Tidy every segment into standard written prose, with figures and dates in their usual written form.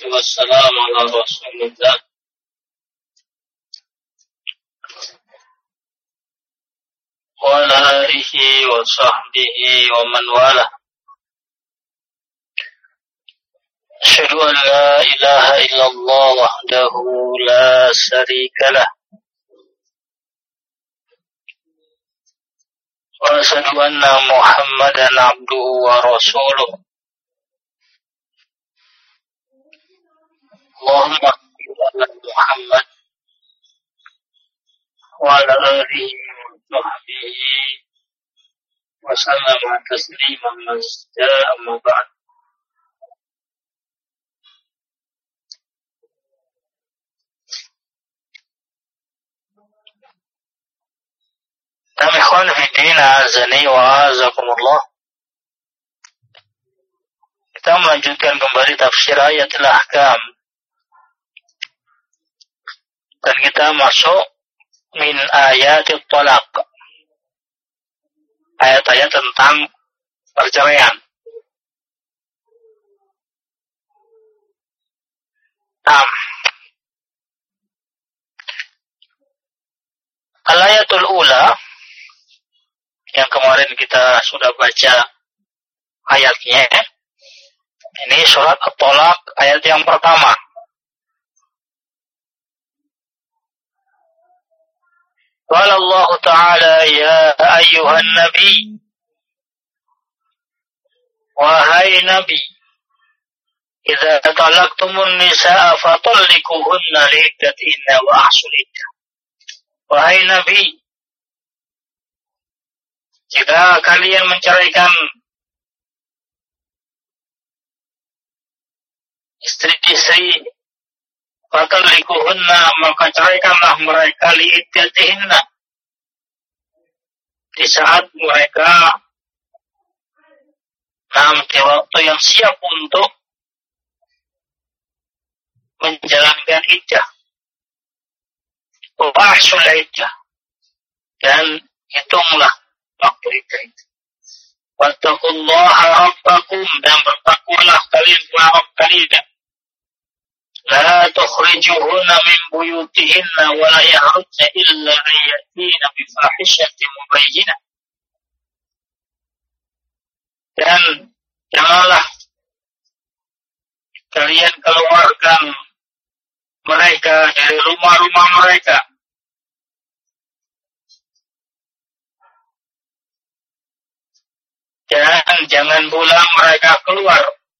والسلام على رسول الله وعلى آله وصحبه ومن والاه. أشهد أن لا إله إلا الله وحده لا شريك له وأشهد أن محمدا عبده ورسوله. اللهم صل على محمد وعلى آله وصحبه وسلم تسليما مزيدا. أما بعد. Ikhwan fillah, azani wa azakumullah. Kita melanjutkan kembali tafsir ayatul ahkam. Dan kita masuk min ayatil talaq. Ayat-ayat tentang perceraian. Al-ayatul ula yang kemarin kita sudah baca ayatnya. Ini surat At-Talaq ayat yang pertama. Qala Allah Ta'ala ya ayyuhan nabi, wahai nabi, idza talaqtumun nisaa fatalliquhunna liiddatihinna wa ahsul iddah. Wahai nabi, jika kalian menceraikan istri-istri, fatalliquhunna, maka ceraikanlah mereka liiddatihinna, di saat mereka di waktu yang siap untuk menjalankan iddah. Wa ahsul iddah, dan hitunglah waktu itu. Wattaqullaha rabbakum, dan bertakwalah kalian kepada Rabb kalian. La tukhrijuhunna min buyutihinna wa la yakhrujna illa an yatina bi fahishatin mubayyinah. Dan janganlah kalian keluarkan mereka dari rumah-rumah mereka dan jangan pula mereka keluar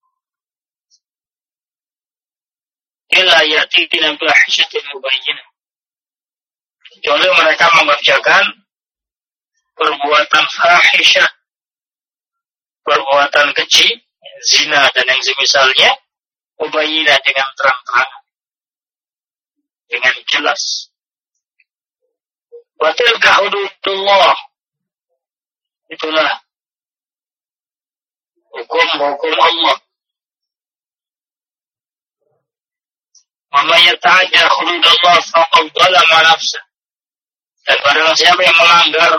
illa yatina bi fahishatin mubayyinah, kecuali mereka mengerjakan perbuatan fahisyah, perbuatan keji, zina dan yang semisalnya, mubayyinah, dengan terang-terangan, dengan jelas. Wa tilka hududullah, itulah hukum-hukum Allah. Wa may yata'adda hududallah faqad zalama nafsah. Dan barang siapa yang melanggar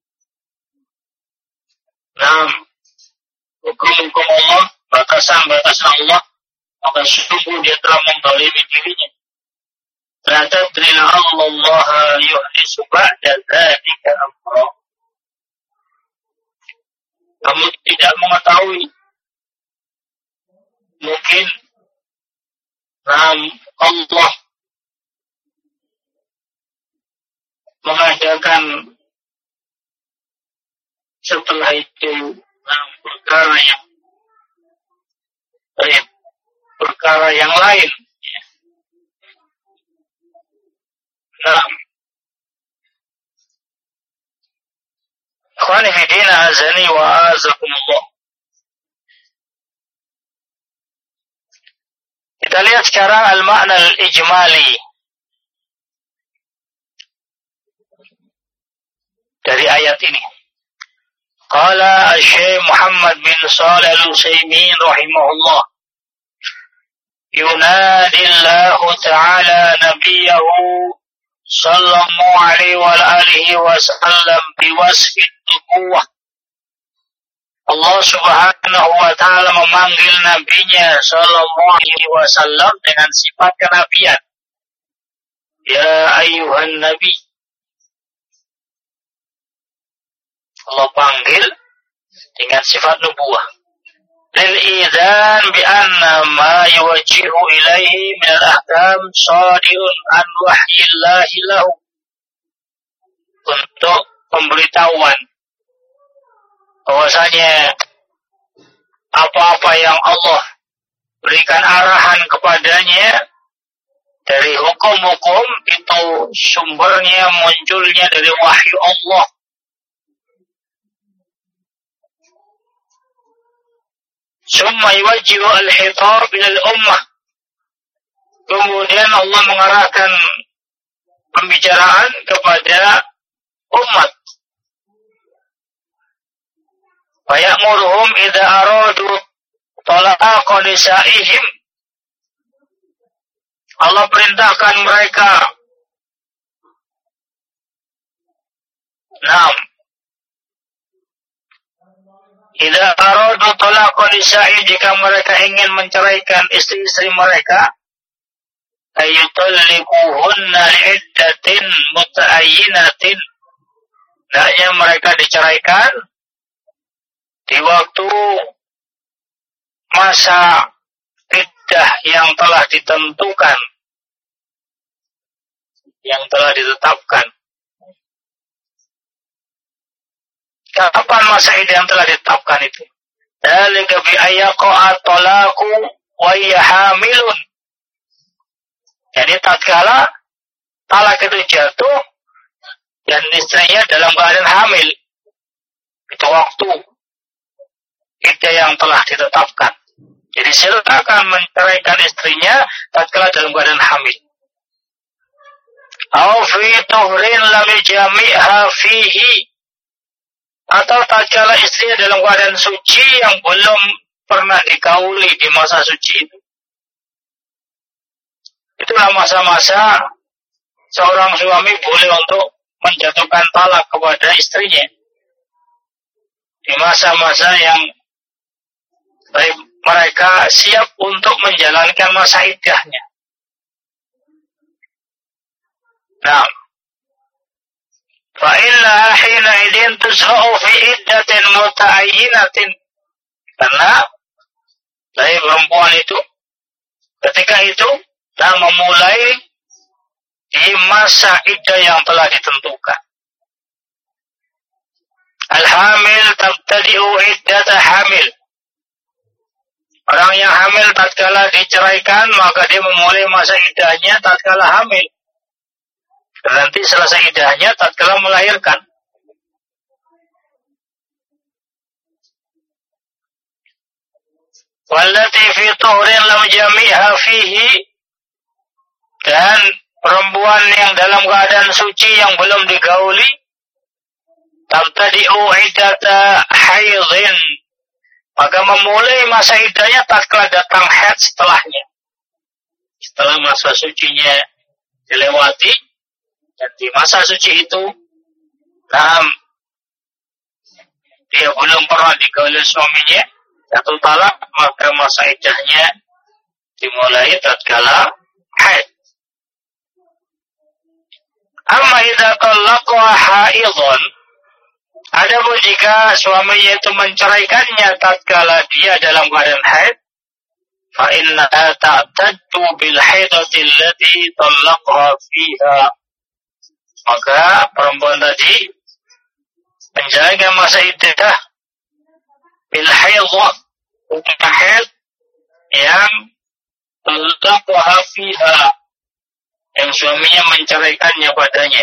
hukum-hukum Allah, batasan-batasan Allah, maka sungguh dia telah menzalimi dirinya. La tadri la'allallaha yuhdisu ba'da dzalika amra. Kamu tidak mengetahui, mungkin Allah mengadakan setelah itu perkara yang lain. Ikhwani fi din, azani wa azakumullah. Kita lihat sekarang al-ma'na al-ijmali dari ayat ini. Qala Syekh Muhammad bin Shalih Al-Utsaimin rahimahullah, yunadillahu ta'ala nabiyahu sallallahu alaihi wa alihi wasallam biwasfi nubuwah. Allah Subhanahu Subhanahu wa ta'ala memanggil nabinya sallallahu alaihi wasallam dengan sifat kenabian. Ya ayyuhan nabi. Allah panggil dengan sifat nubuwah. Lil idzan bi anna ma yuwajjihu ilaihi min al-ahkam shadi'un an wahyillahi lahu. Untuk pemberitahuan bahwasanya apa-apa yang Allah berikan arahan kepadanya dari hukum-hukum itu sumbernya munculnya dari wahyu Allah. Summa yuwajjihu al-khitab ilal ummah. Kemudian Allah mengarahkan pembicaraan kepada umat. Faya'muruhum idza aradu talaqa nisa'ihim. Allah perintahkan mereka. Idza aradu talaqa nisa'i, jika mereka ingin menceraikan istri-istri mereka, ayutalliquhunna li'iddatin muta'ayyinatin. Hendaknya mereka diceraikan di waktu masa iddah yang telah ditentukan, yang telah ditetapkan. Kapan masa iddah yang telah ditetapkan itu? Dzalika bi ayaqa'a talaqu wa hiya hamilun. Jadi tatkala talak itu jatuh dan istrinya dalam keadaan hamil, itu waktu iddah yang telah ditetapkan. Jadi silakan menceraikan istrinya tatkala dalam keadaan hamil. Aw fi tuhrin lam jami'ha fihi, atau tatkala istrinya dalam keadaan suci yang belum pernah dikauli di masa suci itu. Itulah masa-masa seorang suami boleh untuk menjatuhkan talak kepada istrinya. Di masa-masa yang mereka siap untuk menjalankan masa iddahnya. Nah, fa inna hina idin tusra'u fi iddatin muta'ayyinatin. Karena dari perempuan itu ketika itu telah memulai di masa iddah yang telah ditentukan. Al-hamil tabtadi'u iddata hamil. Orang yang hamil tatkala diceraikan, maka dia memulai masa iddahnya tatkala hamil. Dan nanti selesai iddahnya tatkala melahirkan. Wallati fi tuhrin lam jami'ha fihi, dan perempuan yang dalam keadaan suci yang belum digauli, tabtadi'u iddata haidhin, maka memulai masa iddahnya tatkala datang haid setelahnya. Setelah masa sucinya dilewati, dan di masa suci itu dia belum pernah digauli suaminya, jatuh talak, maka masa iddahnya dimulai tatkala haid. Amma idza talaqa haidhan, adapun jika suaminya itu menceraikannya tatkala dia dalam keadaan haid, fa innaha ta'taddu bil haidati allati talaqaha fiha, maka perempuan tadi menjalankan masa iddah bil haidha, haid yang talaqaha fiha, yang suaminya menceraikannya padanya.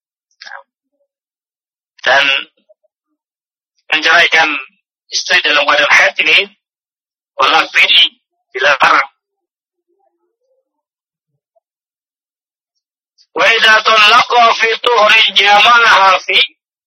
Dan menceraikan istri dalam keadaan haid ini wala bid'i, dilarang. Wa idza talaqa fi tuhrin jama'aha fi,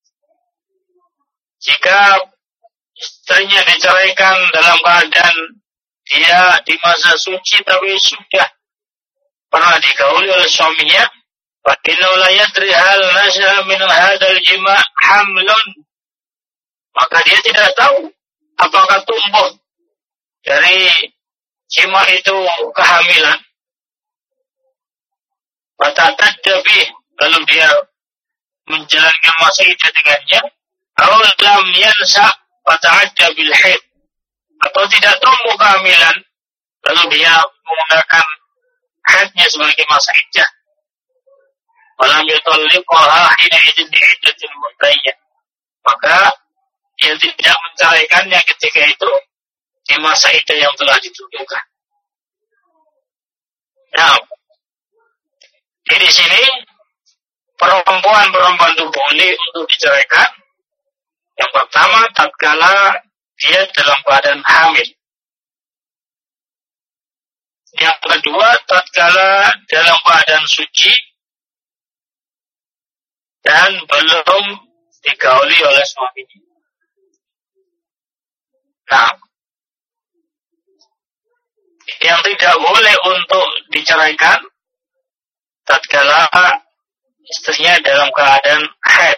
jika istrinya diceraikan dalam keadaan dia di masa suci tapi sudah pernah digauli oleh suaminya, fa innahu la yadri hal nasha min hadzal jima' hamlun, maka dia tidak tahu apakah tumbuh dari jima itu kehamilan, fata'tadda lalu dia menjalankan masa iddah dengannya, atau lam yansa fata'adda bil haid, atau tidak tumbuh kehamilan lalu dia menggunakan haidnya sebagai masa iddah, walam yutalliqaha hina idzin iddatil mu'tayyah, maka dia tidak menceraikannya ketika itu di masa iddah yang telah ditentukan. Nah, di sini perempuan itu boleh untuk diceraikan. Yang pertama, tatkala dia dalam keadaan hamil. Yang kedua, tatkala dalam keadaan suci dan belum digauli oleh suaminya. Nah, yang tidak boleh untuk diceraikan tatkala istrinya dalam keadaan haid.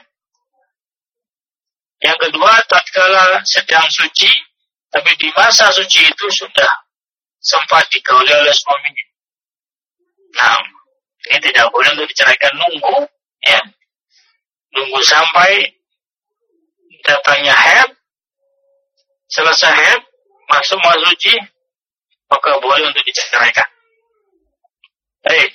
Yang kedua, tatkala sedang suci, tapi di masa suci itu sudah sempat digauli oleh suaminya. Nah, ini tidak boleh untuk diceraikan, nunggu, ya, nunggu sampai datangnya haid, selesai haid, masuk masa suci, maka boleh untuk diceraikan. Baik.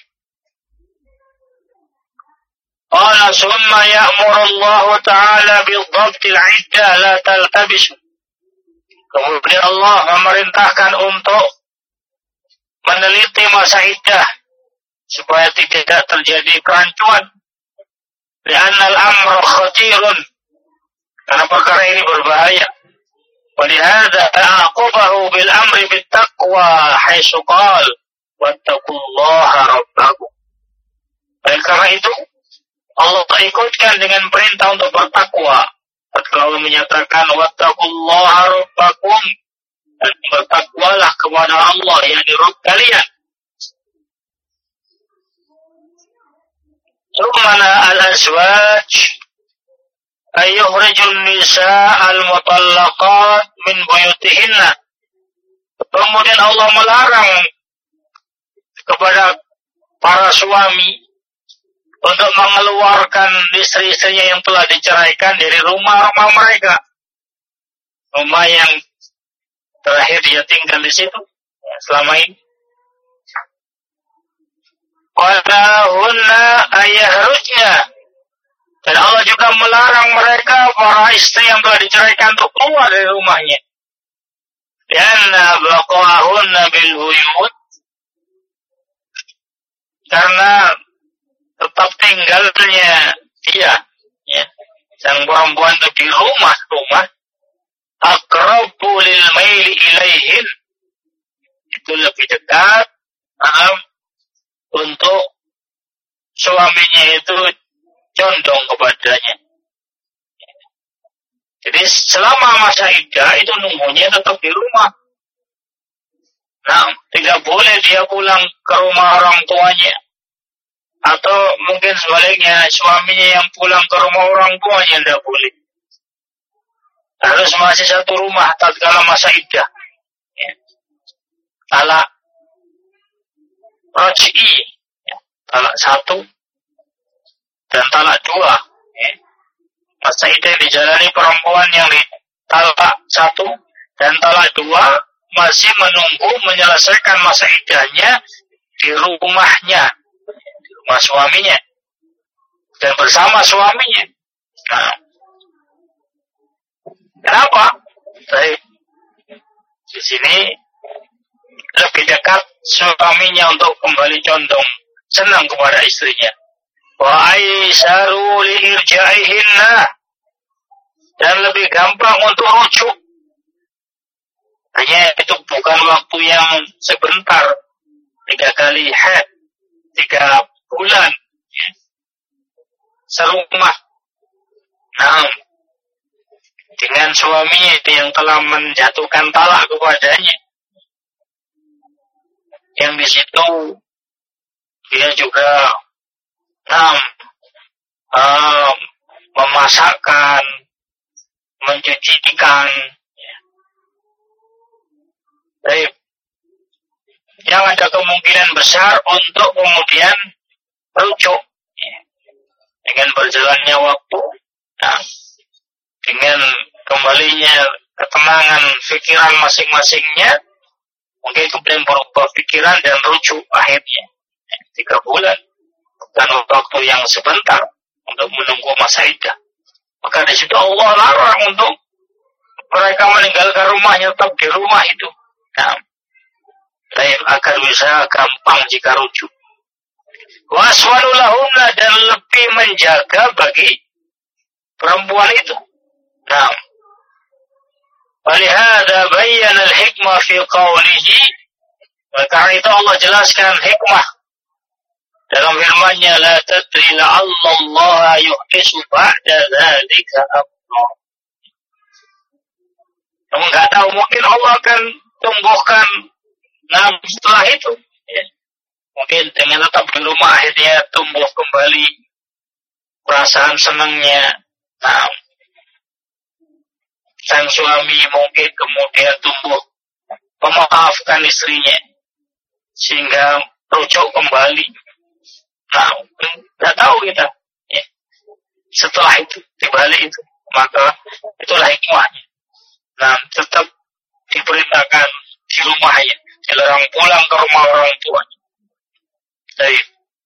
Qala summa ya'muru Allah Ta'ala bidhabtil 'iddah la taltabisu. Kemudian Allah memerintahkan untuk meneliti masa iddah supaya tidak terjadi kerancuan. Li'anna al-amra khatirun, karena perkara ini berbahaya. Walihada a'aqabahu bil amri bit taqwa haitsu qala wattaqullaha rabbakum. Oleh karena itu Allah ikutkan dengan perintah untuk bertakwa. Tatkala menyatakan wattaqullaha rabbakum, dan bertakwalah kepada Allah, yakni Rabb kalian. Thumma al-azwaj ayyukhrijun nisa' al-mutallaqat min buyutihinna. Kemudian Allah melarang kepada para suami untuk mengeluarkan istri-istrinya yang telah diceraikan dari rumah-rumah mereka, rumah yang terakhir dia tinggal di situ selama ini. Walahunna ayahrujna, dan Allah juga melarang mereka, para istri yang telah diceraikan, untuk keluar dari rumahnya. Lianna baqa'ahunna bil buyut, karena tetap tinggalnya dia, ya, sang perempuan itu di rumah-rumah, aqrabu lil maili ilaihin, itu lebih dekat untuk suaminya itu condong kepadanya. Jadi selama masa iddah itu nunggunya tetap di rumah. Nah, tidak boleh dia pulang ke rumah orang tuanya, atau mungkin sebaliknya suaminya yang pulang ke rumah orang tuanya, tidak boleh. Harus masih satu rumah tatkala masa iddah. Ya. Talak raj'i, ya, talak 1 dan talak 2. Ya. Masa iddah dijalani perempuan yang talak 1 dan talak 2 masih menunggu menyelesaikan masa iddahnya di rumahnya, di rumah suaminya, dan bersama suaminya. Nah, kenapa? Baik, di sini lebih dekat suaminya untuk kembali condong senang kepada istrinya. Wa aisaru li irja'ihinna, dan lebih gampang untuk rujuk. Hanya itu bukan waktu yang sebentar, 3 kali haid, 3 bulan, ya, serumah. Nah, dengan suaminya itu yang telah menjatuhkan talak kepadanya, yang di situ dia juga memasakkan, mencucikan, Baik. Yang ada kemungkinan besar untuk kemudian rujuk dengan berjalannya waktu, nah, dengan kembalinya ketenangan pikiran masing-masingnya, mungkin kemudian berubah pikiran dan rujuk akhirnya 3 bulan dan waktu yang sebentar untuk menunggu masa iddah. Maka di situ Allah larang untuk mereka meninggalkan rumahnya, tetap di rumah itu. Nah, agar bisa gampang jika rujuk. Waswanu lahumna, dan lebih menjaga bagi perempuan itu. Nah, walihada bayyana al-hikmah fi qawlihi, karena itu Allah jelaskan hikmah dalam firman-Nya, la tadri la'alla Allah yuhdisu ba'da dzalika amra. Kamu enggak tahu, mungkin Allah akan tumbuhkan setelah itu, ya. Mungkin dengan tetap di rumah akhirnya tumbuh kembali perasaan senangnya. Nah, sang suami mungkin kemudian tumbuh memaafkan istrinya sehingga rujuk kembali. Nah, tidak tahu kita, ya. Setelah itu, dibalik itu, maka itulah hikmahnya. Nah, tetap diperintahkan di rumahnya, dilarang pulang ke rumah orang tuanya. Baik.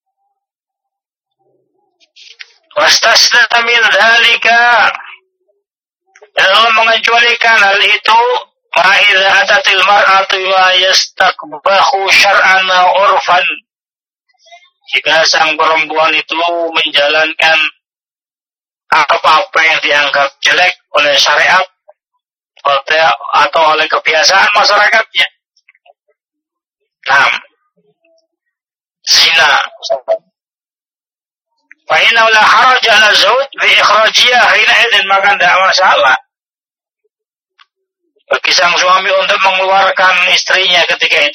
Wastasna min dzalika, dan Allah mengecualikan hal itu, ma idza atatil mar'atu wa yastakbahu syar'an urfan, jika sang perempuan itu menjalankan apa-apa yang dianggap jelek oleh syariat atau oleh kebiasaan masyarakatnya. Nah, zina. Fa inna la haraj 'ala zawj bi ikhrajiyah hina idzin, maka tidak masalah bagi sang suami untuk mengeluarkan istrinya ketika itu.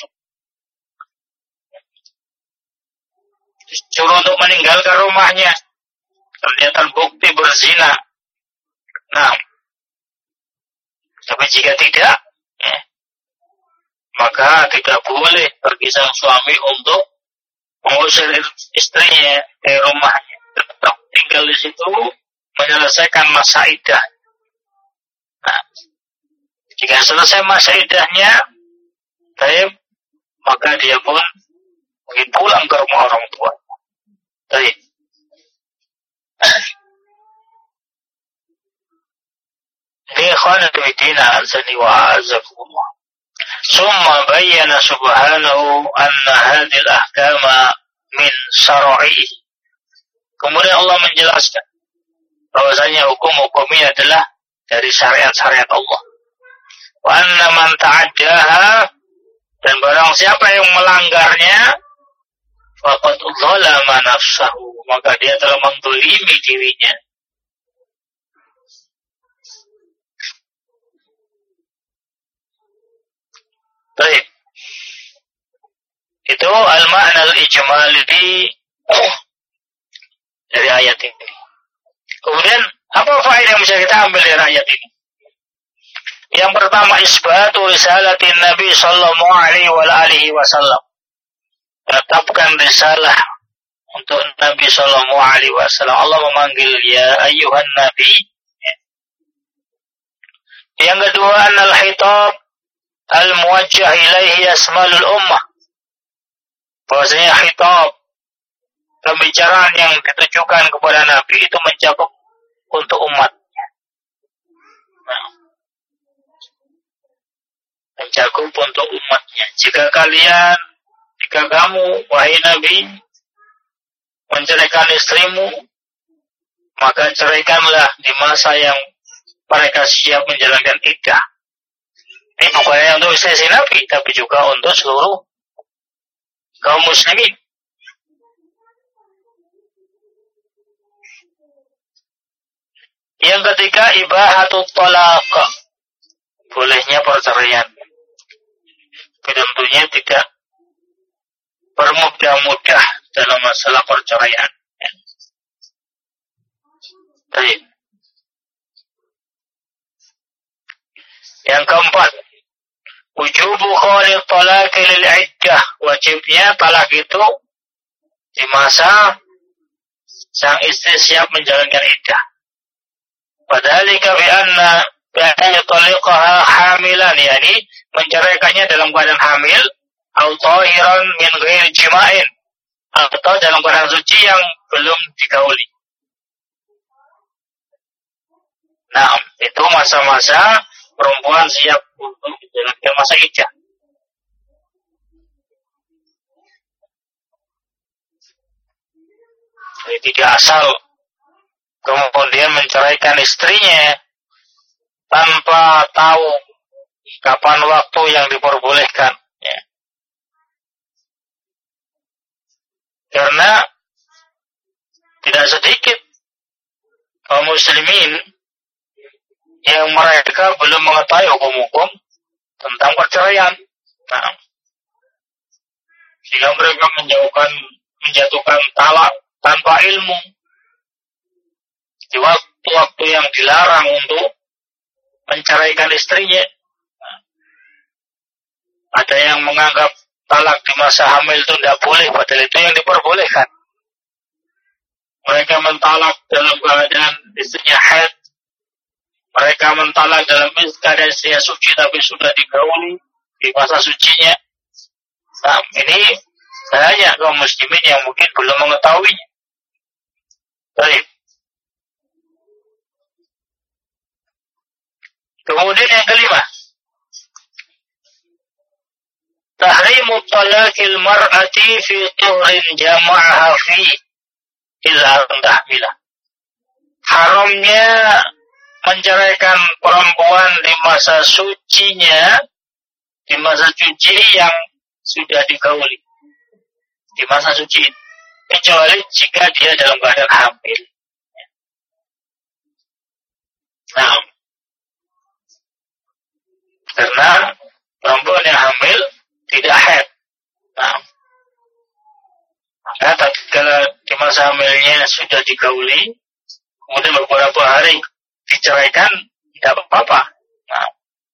Disuruh untuk meninggalkan rumahnya, ternyata bukti berzina. Nah, tapi jika tidak, ya, maka tidak boleh bagi sang suami untuk mengusir istrinya dari rumahnya, tetap tinggal di situ menyelesaikan masa iddah. Nah, jika selesai masa iddahnya, maka dia pun mungkin pulang ke rumah orang tua. Baik. Ini khana bidina azani wa azakumullah. Summa bayyana subhanahu anna hadhil ahkama min syara'i. Kemudian Allah menjelaskan bahwasanya hukum-hukum ini adalah dari syariat-syariat Allah. Wa anna man ta'addaha, dan barang siapa yang melanggarnya, faqad dzalama nafsahu, maka dia telah menzalimi dirinya. Baik. Itu al-ma'na al-ijmali dari ayat ini. Kemudian apa faedah yang bisa kita ambil dari ayat ini? Yang pertama, isbatu risalatin Nabi sallallahu alaihi wasallam. Tetapkan risalah untuk Nabi sallallahu alaihi wasallam. Allah memanggil ya ayyuhan nabi. Yang kedua, annal khitab al-muwajjah ilaihi yasmalul ummah. Bahwasanya khitab, pembicaraan yang ditujukan kepada Nabi itu mencakup untuk umatnya. Nah, mencakup untuk umatnya. Jika kamu, wahai Nabi, menceraikan istrimu, maka ceraikanlah di masa yang mereka siap menjalankan iddah. Ini bukan hanya untuk istri Nabi, tapi juga untuk seluruh kaum muslimin. Yang ketiga, ibahatut talaq, bolehnya perceraian. Tentunya tidak bermudah-mudah dalam masalah perceraian. Baik. Yang keempat, wujubu khalil talaqi lil iddah, wajibnya talak itu di masa sang istri siap menjalankan iddah. Padhalika bi anna yutaliqaha hamilan, yakni menceraikannya dalam keadaan hamil, atau tahiran min ghairi jima'in, atau dalam keadaan suci yang belum digauli. Nah, itu masa-masa perempuan siap untuk menjalankan masa iddah. Jadi tidak asal kemudian menceraikan istrinya tanpa tahu kapan waktu yang diperbolehkan. Ya. Karena tidak sedikit kaum muslimin yang mereka belum mengetahui hukum-hukum tentang perceraian. Nah, sehingga mereka menjatuhkan talak tanpa ilmu di waktu-waktu yang dilarang untuk menceraikan istrinya. Nah, ada yang menganggap talak di masa hamil itu tidak boleh, padahal itu yang diperbolehkan. Mereka mentalak dalam keadaan istrinya haid. Mereka mentalak dalam keadaan istrinya suci tapi sudah digauli di masa sucinya. Nah, ini banyak kaum muslimin yang mungkin belum mengetahuinya. Baik. Kemudian yang kelima, tahrimu talaqil mar'ati fi tuhrin jama'aha fi illa tahmilah. Haramnya menceraikan perempuan di masa sucinya, di masa suci yang sudah digauli, di masa suci, kecuali jika dia dalam keadaan hamil. Nah, karena perempuan yang hamil tidak haid. Nah, maka tatkala di masa hamilnya sudah digauli, kemudian beberapa hari diceraikan, tidak apa-apa. Nah,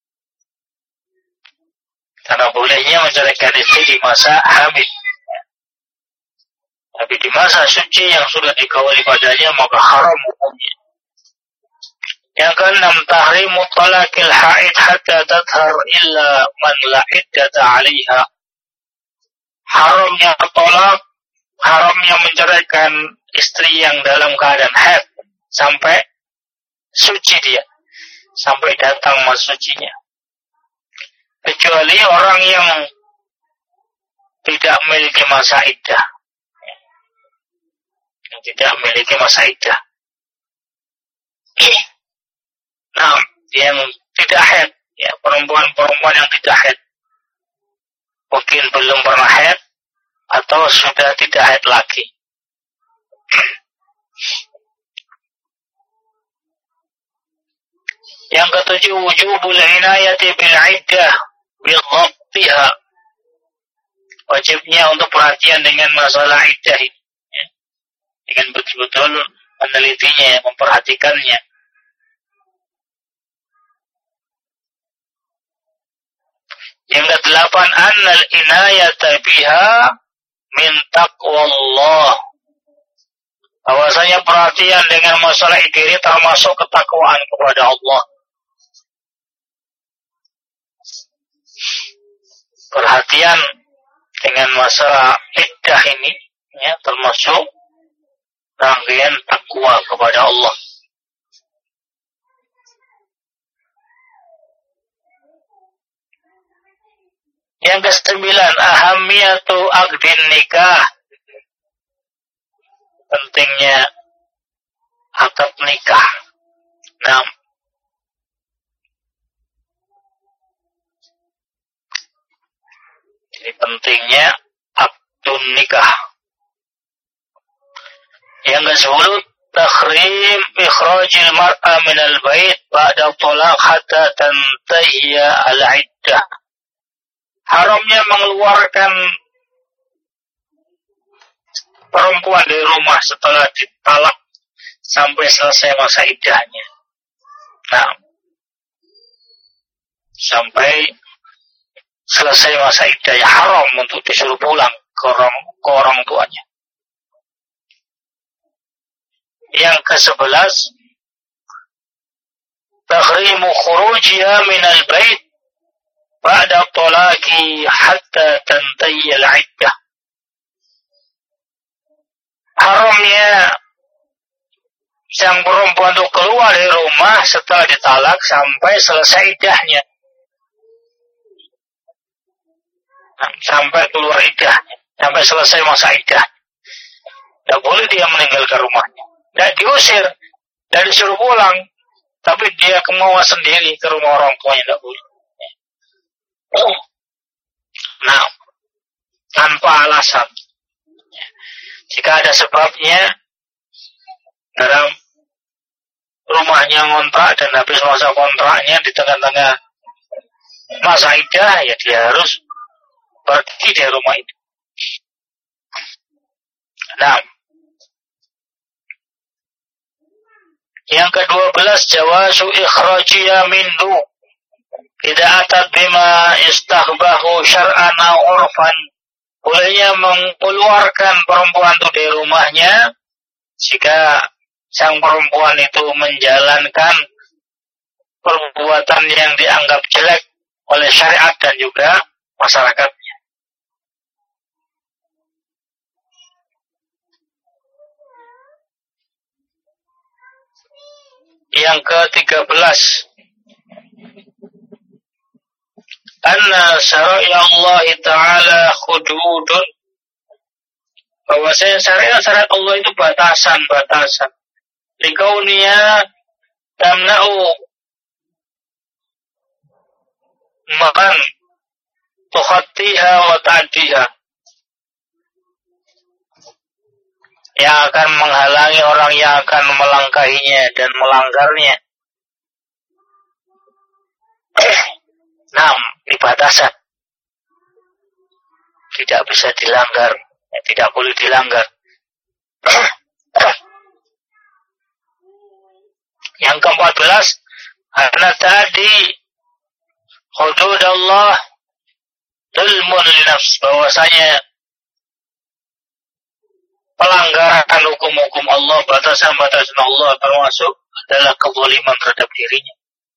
karena bolehnya menceraikan istri di masa hamil. Tapi di masa suci yang sudah digauli padanya, maka haram hukumnya. Yang keenam, tahrimu talaqil haid hatta tathhar illa man la iddata 'alaiha. Haramnya menceraikan istri yang dalam keadaan haid sampai suci dia, sampai datang masa sucinya. Kecuali orang yang tidak memiliki masa iddah. Yang tidak memiliki masa iddah. Nah, yang tidak haid, ya, perempuan-perempuan yang tidak haid, mungkin belum pernah haid atau sudah tidak haid lagi. Yang ketujuh, wujubul inayati bil iddah bi dhabtiha. Wajibnya untuk perhatian dengan masalah iddah ini, ya, dengan betul-betul menelitinya, memperhatikannya. Yang kedelapan, annal inayata biha min taqwallah. Bahwasanya perhatian dengan masalah ini termasuk ketakwaan kepada Allah. Perhatian dengan masalah iddah ini, ya, termasuk rangkaian takwa kepada Allah. Yang kesembilan, ahamiyatu aqdin nikah. Pentingnya akad nikah. Nah, jadi pentingnya akdun nikah. Yang ke-10, takhrim ikhrajil mar'a minal bait ba'da talaq hatta tantahiya al-iddah. Haramnya mengeluarkan perempuan dari rumah setelah ditalak sampai selesai masa iddahnya. Nah, sampai selesai masa iddahnya haram untuk disuruh pulang ke orang tuanya. Yang ke-11, tahrimu khurujiha minal bait ba'da talaqi hatta tantahi al-iddah. Haramnya sang perempuan itu keluar dari rumah setelah ditalak sampai selesai iddahnya. Sampai keluar iddahnya, sampai selesai masa iddah. Tidak boleh dia meninggalkan rumahnya. Tidak diusir, tidak disuruh pulang, tapi dia kemauan sendiri ke rumah orang tuanya, tidak boleh. Nah, tanpa alasan. Jika ada sebabnya, dalam rumahnya ngontrak dan habis masa kontraknya di tengah-tengah masa iddah, ya dia harus pergi dari rumah itu. Nah, yang ke-12, jawazu ikhrajiya minhu idza atat bima istahbahu syar'an aw urfan. Bolehnya mengeluarkan perempuan itu dari rumahnya jika sang perempuan itu menjalankan perbuatan yang dianggap jelek oleh syariat dan juga masyarakatnya. Yang ke-13, anna syara'i Allah Ta'ala hududun, bahwasanya syariat Allah itu batasan-batasan. Likauniya tamna'u man tukhattiha wa ta'diha, yang akan menghalangi orang yang akan melangkahinya dan melanggarnya. Nah, di batasan tidak bisa dilanggar, tidak boleh dilanggar. Yang ke-14, karena tadi hududallah dzulmun linafs, bahwasanya pelanggaran hukum-hukum Allah, batasan-batasan Allah termasuk adalah kezaliman terhadap dirinya.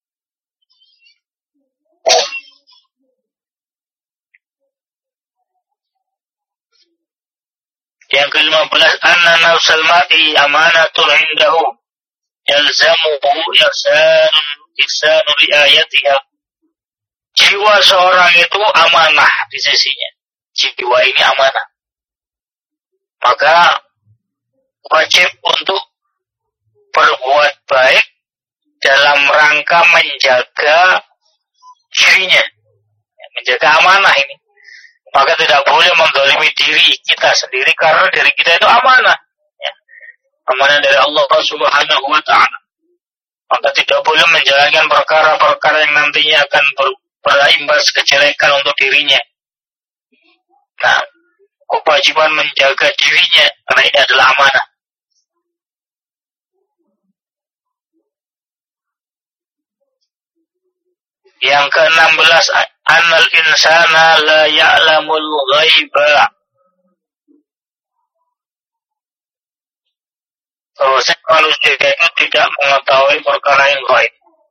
Yang ke-15, anna nafsal mar'i amanatun indahu yalzamuhu ihsanu riayatiha. Jiwa seorang itu amanah di sisinya. Jiwa ini amanah. Maka wajib untuk berbuat baik dalam rangka menjaga dirinya, menjaga amanah ini. Maka tidak boleh menzalimi diri kita sendiri karena diri kita itu amanah, ya. Amanah dari Allah Subhanahu wa Ta'ala. Maka tidak boleh menjalankan perkara-perkara yang nantinya akan berimbas kejelekan untuk dirinya. Nah, kewajiban menjaga dirinya karena ini adalah amanah. Yang ke-16, annal insana la ya'lamul ghaiba, bahwasanya manusia itu tidak mengetahui perkara yang gaib.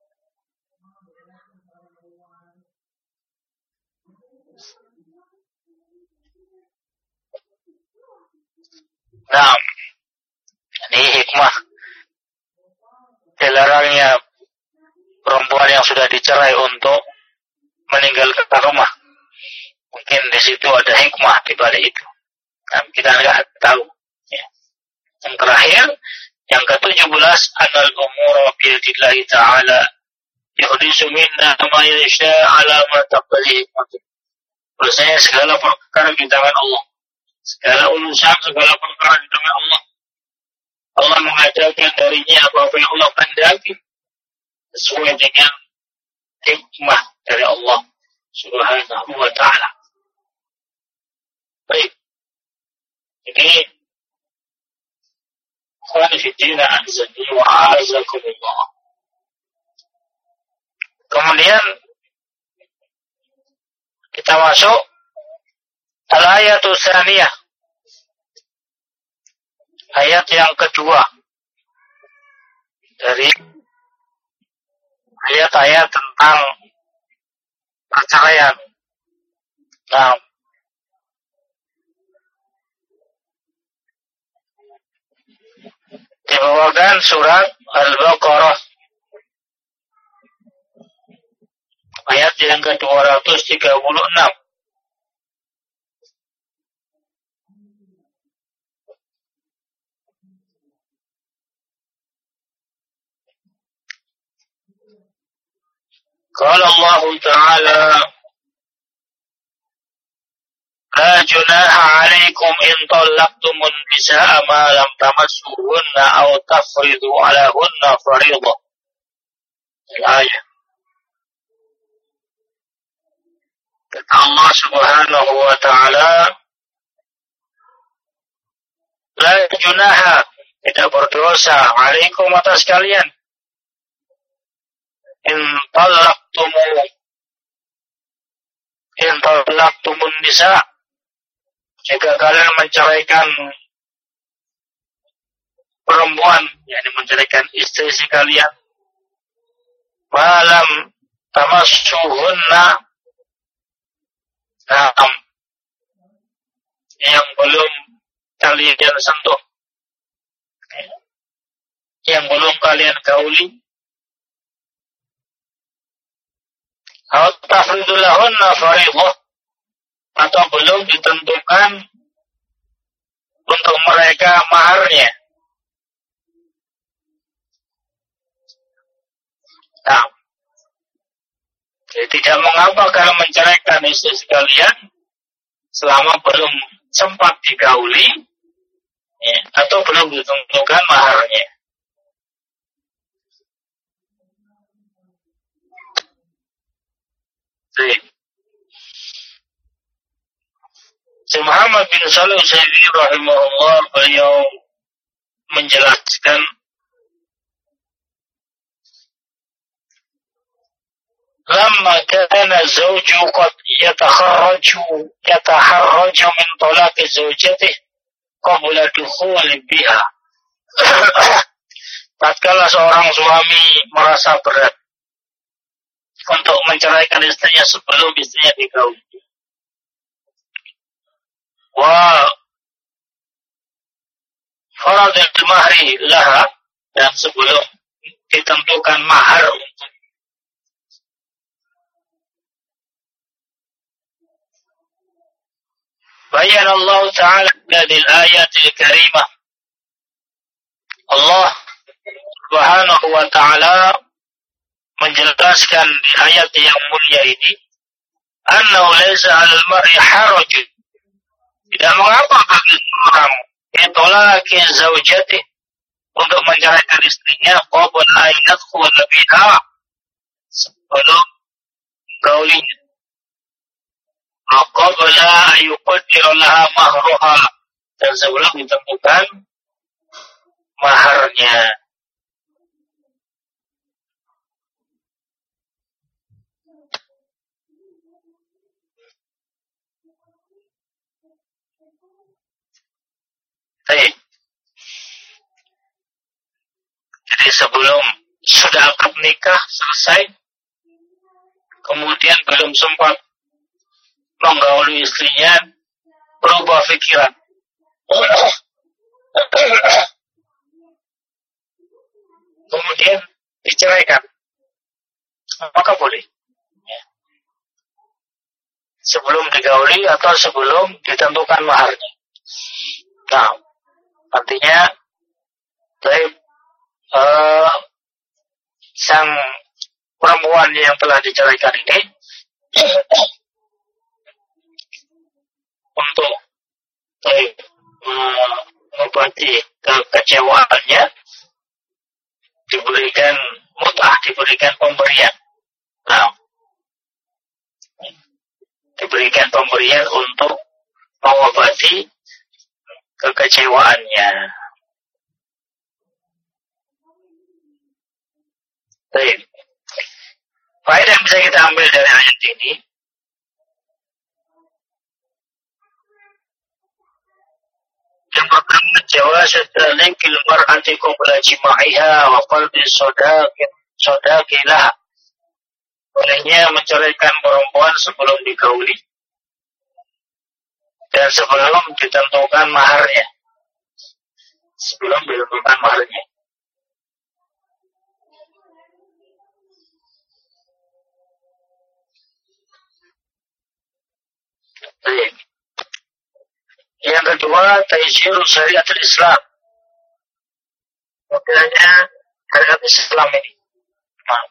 Nah, ini hikmah dilarangnya perempuan yang sudah dicerai untuk meninggalkan rumah. Mungkin di situ ada hikmah di balik itu. Nah, kita nggak tahu. Ya. Yang terakhir, yang ke-17, anal umura biyadillahi ta'ala yuhdisu minna ma yasha ala ma taqdihi hikmatih. Bahwasanya segala perkara di tangan Allah. Segala urusan, segala perkara di tangan Allah. Allah mengajarkan darinya apa-apa yang Allah kehendaki sesuai dengan hikmah dari Allah Subhanahu wa Ta'ala. Baik. Ini khawanifiddina azani wa a'azakumullah. Kemudian kita masuk al-ayatul tsaniyah. Ayat yang kedua dari ayat-ayat tentang perceraian. Nah, dibawakan surat Al-Baqarah ayat yang ke-236. Qala Allah Ta'ala La junaha 'alaikum in talaqtumun nisaa ma lam tamassuhunna aw tafridu 'alahunna fariidah. Ayat. Kata Allah Subhanahu wa Ta'ala, La junaha, tidak berdosa, 'alaikum atas kalian, in talaqtumun nisa, jika kalian menceraikan perempuan, yakni menceraikan istri kalian, malam tamassuhunna, yang belum kalian sentuh, yang belum kalian gauli, atau tafridu lahunna fariidah, atau belum ditentukan untuk mereka maharnya. Nah, jadi tidak mengapa kalau menceraikan istri sekalian selama belum sempat digauli, ya, atau belum ditentukan maharnya. Baik. Muhammad bin Shalih Al-Utsaimin rahimahullah, beliau menjelaskan, lamma kana zawju qad yataharraju min talaqi zawjatihi qabla dukhul biha. Tatkala seorang suami merasa berat untuk menceraikan istrinya sebelum istrinya digauli, wa faradil mahri laha, dan sebelum ditentukan mahar untuk bayan Allah Ta'ala dari ayatil karimah. Allah Subhanahu wa Ta'ala menjelaskan di ayat yang mulia ini, annahu laysa 'alal mar'i haraj, tidak mengapa bagi orang itolaki zaujati, untuk menceraikan istrinya, qabla an yadkhul biha, sebelum gaulinya, qabla an yuqaddir laha mahruha, dan sebelum ditentukan maharnya. Jadi sebelum sudah akad nikah selesai, kemudian belum sempat menggauli istrinya, berubah pikiran, kemudian diceraikan, maka boleh, sebelum digauli atau sebelum ditentukan maharnya. Nah, artinya sang perempuan yang telah diceraikan ini untuk mengobati kekecewaannya, diberikan mut'ah, diberikan pemberian. Nah, diberikan pemberian untuk mengobati kekecewaannya. Baik. Faedah yang bisa kita ambil dari ayat ini, Yang pertama, jawaz talikil mar'ati qabla jima'iha wa qalbi sodaqilah. Bolehnya menceraikan perempuan sebelum digauli dan sebelum ditentukan maharnya. Sebelum ditentukan maharnya. Baik. Yang kedua, taisyiru syariatul Islam. Mudahnya syariat Islam ini. Nah.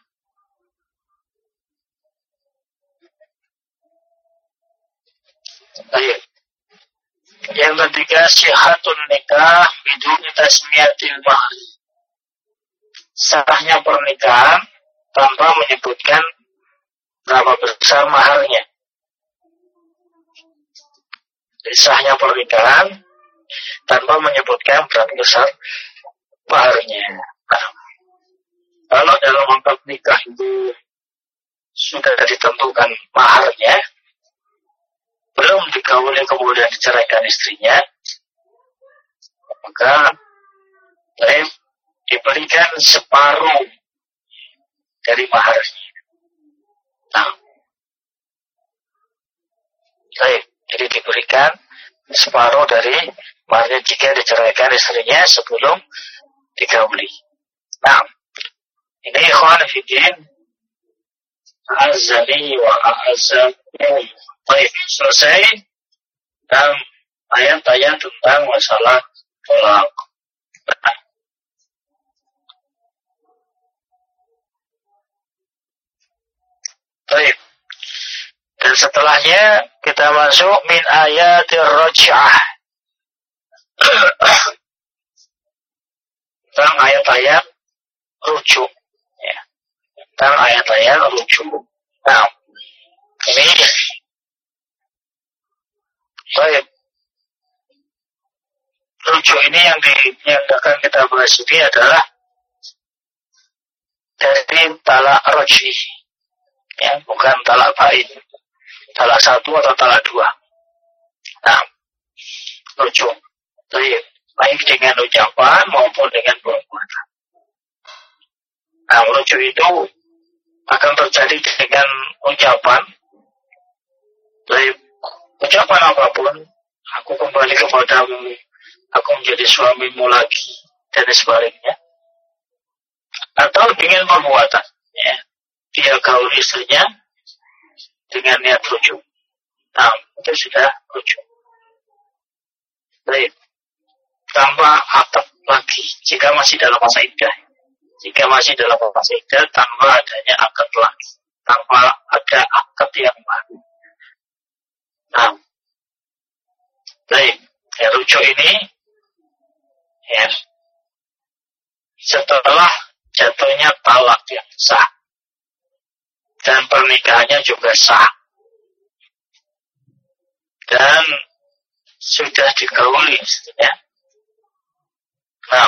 Baik. Yang ketiga, syihatun nikah biduni tasmiyatil mahar. Sahnya pernikahan tanpa menyebutkan berapa besar maharnya. Sahnya pernikahan tanpa menyebutkan berapa besar maharnya. Nah, kalau dalam akad nikah itu sudah ditentukan maharnya, belum digauli kemudian diceraikan istrinya, maka diberikan separuh dari maharnya. Nah, jadi diberikan separuh dari maharnya jika diceraikan istrinya sebelum digauli. Nah, ini ikhwan fillah, azani wa a'azzakum. Baik, selesai dan ayat-ayat tentang masalah tolak. Baik. Dan setelahnya kita masuk min ayatir raj'ah. Tentang ayat-ayat rujuk. Ya. Tentang ayat-ayat rujuk. Nah, ini baik. Rujuk ini yang akan kita bahas ini adalah dari talak raj'i. Ya, bukan talak bain. Talak satu atau talak dua. Nah, rujuk. Baik dengan ucapan maupun dengan perbuatan. Nah, rujuk itu akan terjadi dengan ucapan. Baik, ucapan apapun, aku kembali kepadamu, aku menjadi suamimu lagi, dan sebaliknya. Atau dengan perbuatan. Ya. Dia gauli istrinya dengan niat rujuk. Nah, itu sudah rujuk. Baik. Tanpa akad lagi, jika masih dalam masa iddah. Jika masih dalam masa iddah, tanpa adanya akad lagi. Tanpa ada akad yang baru. Nah, baik. Ya, rujuk ini, ya, setelah jatuhnya talak yang sah. Dan pernikahannya juga sah. Dan sudah digauli istrinya. Nah,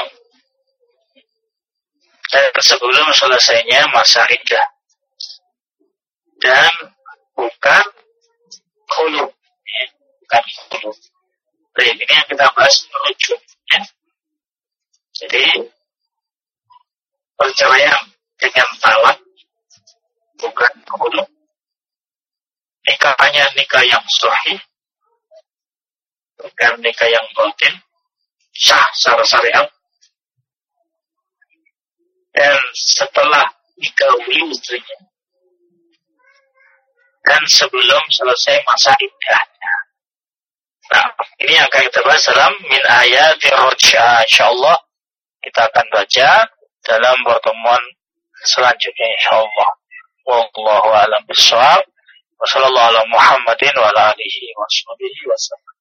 dan sebelum selesainya masa iddah. Dan bukan khulud. Ya, bukan khulud. Jadi ini yang kita bahas rujuk. Ya. Jadi, perceraian dengan talak bukan khulud. Nikahnya nikah yang sahih, bukan nikah yang batil, sah secara syariat. Dan setelah digauli istrinya dan sebelum selesai masa iddahnya. Nah, ini yang akan kita bahas dalam min ayatir raj'ah. Insyaallah kita akan baca dalam pertemuan selanjutnya insyaallah. Wallahu a'lam bishawab. Wassallallahu ala Muhammadin wa ala alihi wa sahbihi wasallam.